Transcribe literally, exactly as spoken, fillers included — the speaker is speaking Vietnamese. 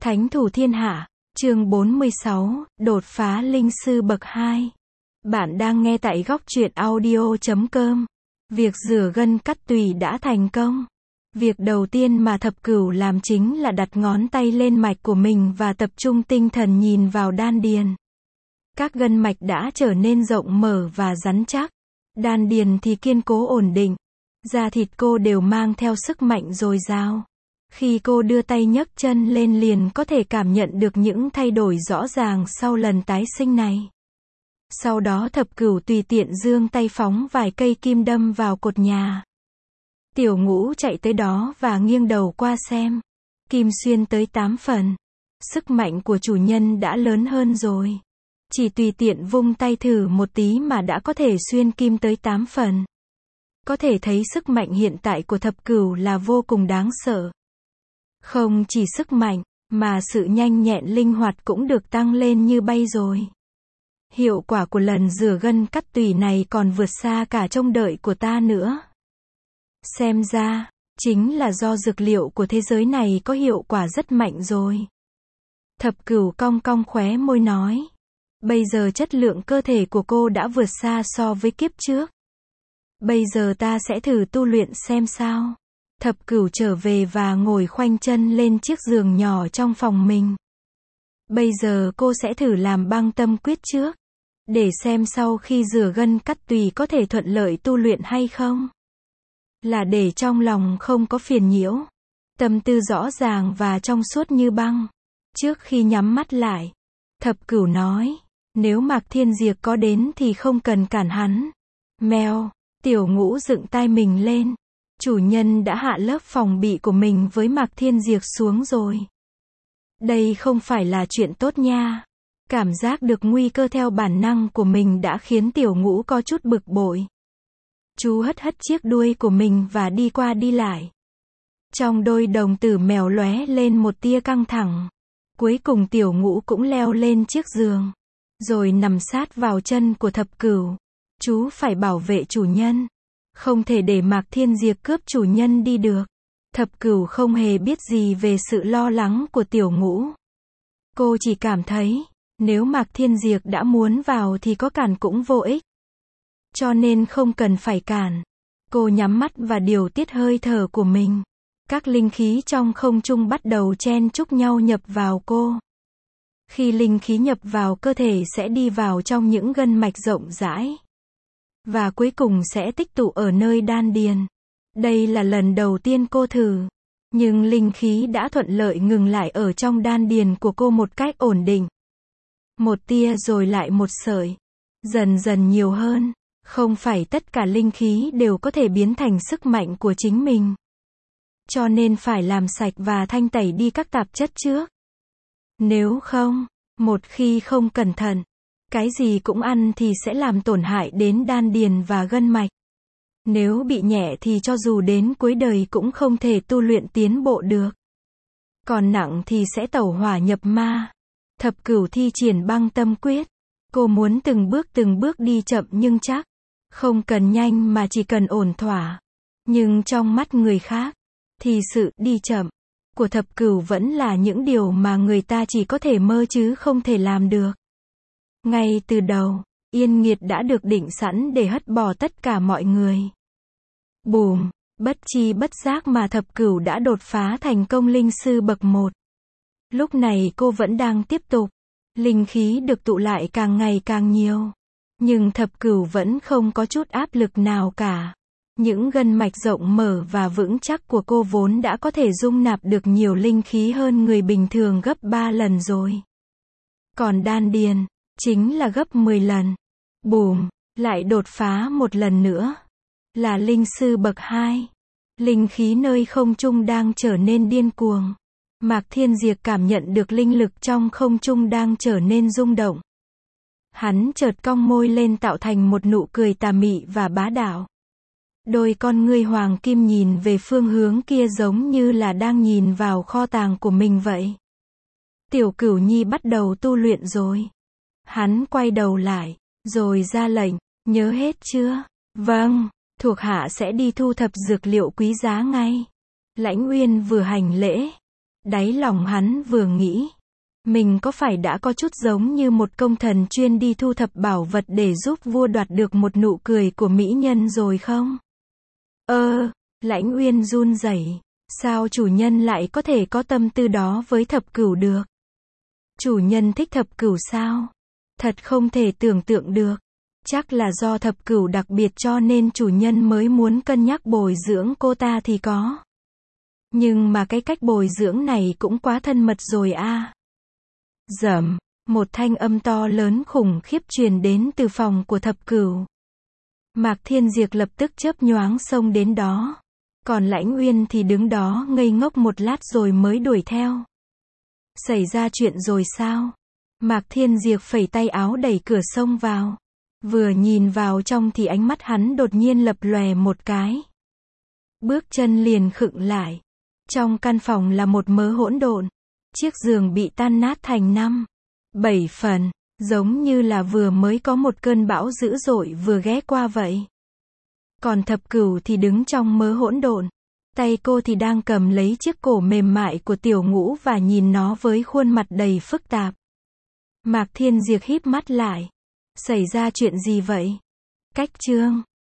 Thánh thủ thiên hạ, chương bốn mươi sáu, đột phá linh sư bậc hai. Bạn đang nghe tại góc truyện audio chấm com. Việc rửa gân cắt tùy đã thành công. Việc đầu tiên mà Thập Cửu làm chính là đặt ngón tay lên mạch của mình và tập trung tinh thần nhìn vào đan điền. Các gân mạch đã trở nên rộng mở và rắn chắc. Đan điền thì kiên cố ổn định. Da thịt cô đều mang theo sức mạnh dồi dào. Khi cô đưa tay nhấc chân lên liền có thể cảm nhận được những thay đổi rõ ràng sau lần tái sinh này. Sau đó Thập Cửu tùy tiện giương tay phóng vài cây kim đâm vào cột nhà. Tiểu Ngũ chạy tới đó và nghiêng đầu qua xem. Kim xuyên tới tám phần. Sức mạnh của chủ nhân đã lớn hơn rồi. Chỉ tùy tiện vung tay thử một tí mà đã có thể xuyên kim tới tám phần. Có thể thấy sức mạnh hiện tại của Thập Cửu là vô cùng đáng sợ. Không chỉ sức mạnh, mà sự nhanh nhẹn linh hoạt cũng được tăng lên như bay rồi. Hiệu quả của lần rửa gân cắt tủy này còn vượt xa cả trông đợi của ta nữa. Xem ra, chính là do dược liệu của thế giới này có hiệu quả rất mạnh rồi. Thập Cửu cong cong khóe môi nói. Bây giờ chất lượng cơ thể của cô đã vượt xa so với kiếp trước. Bây giờ ta sẽ thử tu luyện xem sao. Thập Cửu trở về và ngồi khoanh chân lên chiếc giường nhỏ trong phòng mình. Bây giờ cô sẽ thử làm băng tâm quyết trước. Để xem sau khi rửa gân cắt tùy có thể thuận lợi tu luyện hay không. Là để trong lòng không có phiền nhiễu. Tâm tư rõ ràng và trong suốt như băng. Trước khi nhắm mắt lại, Thập Cửu nói, nếu Mạc Thiên Diệp có đến thì không cần cản hắn. Mèo, Tiểu Ngũ dựng tai mình lên. Chủ nhân đã hạ lớp phòng bị của mình với Mạc Thiên Diệp xuống rồi. Đây không phải là chuyện tốt nha. Cảm giác được nguy cơ theo bản năng của mình đã khiến Tiểu Ngũ có chút bực bội. Chú hất hất chiếc đuôi của mình và đi qua đi lại. Trong đôi đồng tử mèo lóe lên một tia căng thẳng. Cuối cùng Tiểu Ngũ cũng leo lên chiếc giường. Rồi nằm sát vào chân của Thập Cửu. Chú phải bảo vệ chủ nhân. Không thể để Mạc Thiên Diệp cướp chủ nhân đi được. Thập Cửu không hề biết gì về sự lo lắng của Tiểu Ngũ. Cô chỉ cảm thấy, nếu Mạc Thiên Diệp đã muốn vào thì có cản cũng vô ích. Cho nên không cần phải cản. Cô nhắm mắt và điều tiết hơi thở của mình. Các linh khí trong không trung bắt đầu chen chúc nhau nhập vào cô. Khi linh khí nhập vào cơ thể sẽ đi vào trong những gân mạch rộng rãi. Và cuối cùng sẽ tích tụ ở nơi đan điền. Đây là lần đầu tiên cô thử. Nhưng linh khí đã thuận lợi ngừng lại ở trong đan điền của cô một cách ổn định. Một tia rồi lại một sợi. Dần dần nhiều hơn. Không phải tất cả linh khí đều có thể biến thành sức mạnh của chính mình. Cho nên phải làm sạch và thanh tẩy đi các tạp chất trước. Nếu không, một khi không cẩn thận, cái gì cũng ăn thì sẽ làm tổn hại đến đan điền và gân mạch. Nếu bị nhẹ thì cho dù đến cuối đời cũng không thể tu luyện tiến bộ được. Còn nặng thì sẽ tẩu hỏa nhập ma. Thập Cửu thi triển băng tâm quyết. Cô muốn từng bước từng bước đi chậm nhưng chắc. Không cần nhanh mà chỉ cần ổn thỏa. Nhưng trong mắt người khác, thì sự đi chậm của Thập Cửu vẫn là những điều mà người ta chỉ có thể mơ chứ không thể làm được. Ngay từ đầu, Yên Nghiệt đã được định sẵn để hất bỏ tất cả mọi người. Bùm, bất chi bất giác mà Thập Cửu đã đột phá thành công linh sư bậc một. Lúc này cô vẫn đang tiếp tục. Linh khí được tụ lại càng ngày càng nhiều. Nhưng Thập Cửu vẫn không có chút áp lực nào cả. Những gân mạch rộng mở và vững chắc của cô vốn đã có thể dung nạp được nhiều linh khí hơn người bình thường gấp ba lần rồi. Còn đan điền, chính là gấp mười lần. Bùm, lại đột phá một lần nữa. Là linh sư bậc hai. Linh khí nơi không trung đang trở nên điên cuồng. Mạc Thiên Diệp cảm nhận được linh lực trong không trung đang trở nên rung động. Hắn chợt cong môi lên tạo thành một nụ cười tà mị và bá đạo. Đôi con ngươi hoàng kim nhìn về phương hướng kia giống như là đang nhìn vào kho tàng của mình vậy. Tiểu Cửu Nhi bắt đầu tu luyện rồi. Hắn quay đầu lại, rồi ra lệnh, nhớ hết chưa? Vâng, thuộc hạ sẽ đi thu thập dược liệu quý giá ngay. Lãnh Uyên vừa hành lễ. Đáy lòng hắn vừa nghĩ, mình có phải đã có chút giống như một công thần chuyên đi thu thập bảo vật để giúp vua đoạt được một nụ cười của mỹ nhân rồi không? Ơ, Lãnh Uyên run rẩy, sao chủ nhân lại có thể có tâm tư đó với thập cửu được? Chủ nhân thích thập cửu sao? Thật không thể tưởng tượng được. Chắc là do thập cửu đặc biệt cho nên chủ nhân mới muốn cân nhắc bồi dưỡng cô ta thì có. Nhưng mà cái cách bồi dưỡng này cũng quá thân mật rồi a. Dầm, một thanh âm to lớn khủng khiếp truyền đến từ phòng của thập cửu. Mạc Thiên Diệp lập tức chớp nhoáng xông đến đó. Còn Lãnh Uyên thì đứng đó ngây ngốc một lát rồi mới đuổi theo. Xảy ra chuyện rồi sao? Mạc Thiên Diệp phẩy tay áo đẩy cửa xông vào. Vừa nhìn vào trong thì ánh mắt hắn đột nhiên lập lòe một cái. Bước chân liền khựng lại. Trong căn phòng là một mớ hỗn độn. Chiếc giường bị tan nát thành năm, bảy phần, giống như là vừa mới có một cơn bão dữ dội vừa ghé qua vậy. Còn thập cửu thì đứng trong mớ hỗn độn. Tay cô thì đang cầm lấy chiếc cổ mềm mại của tiểu ngũ và nhìn nó với khuôn mặt đầy phức tạp. Mạc Thiên Diệp híp mắt lại. Xảy ra chuyện gì vậy? Cách chương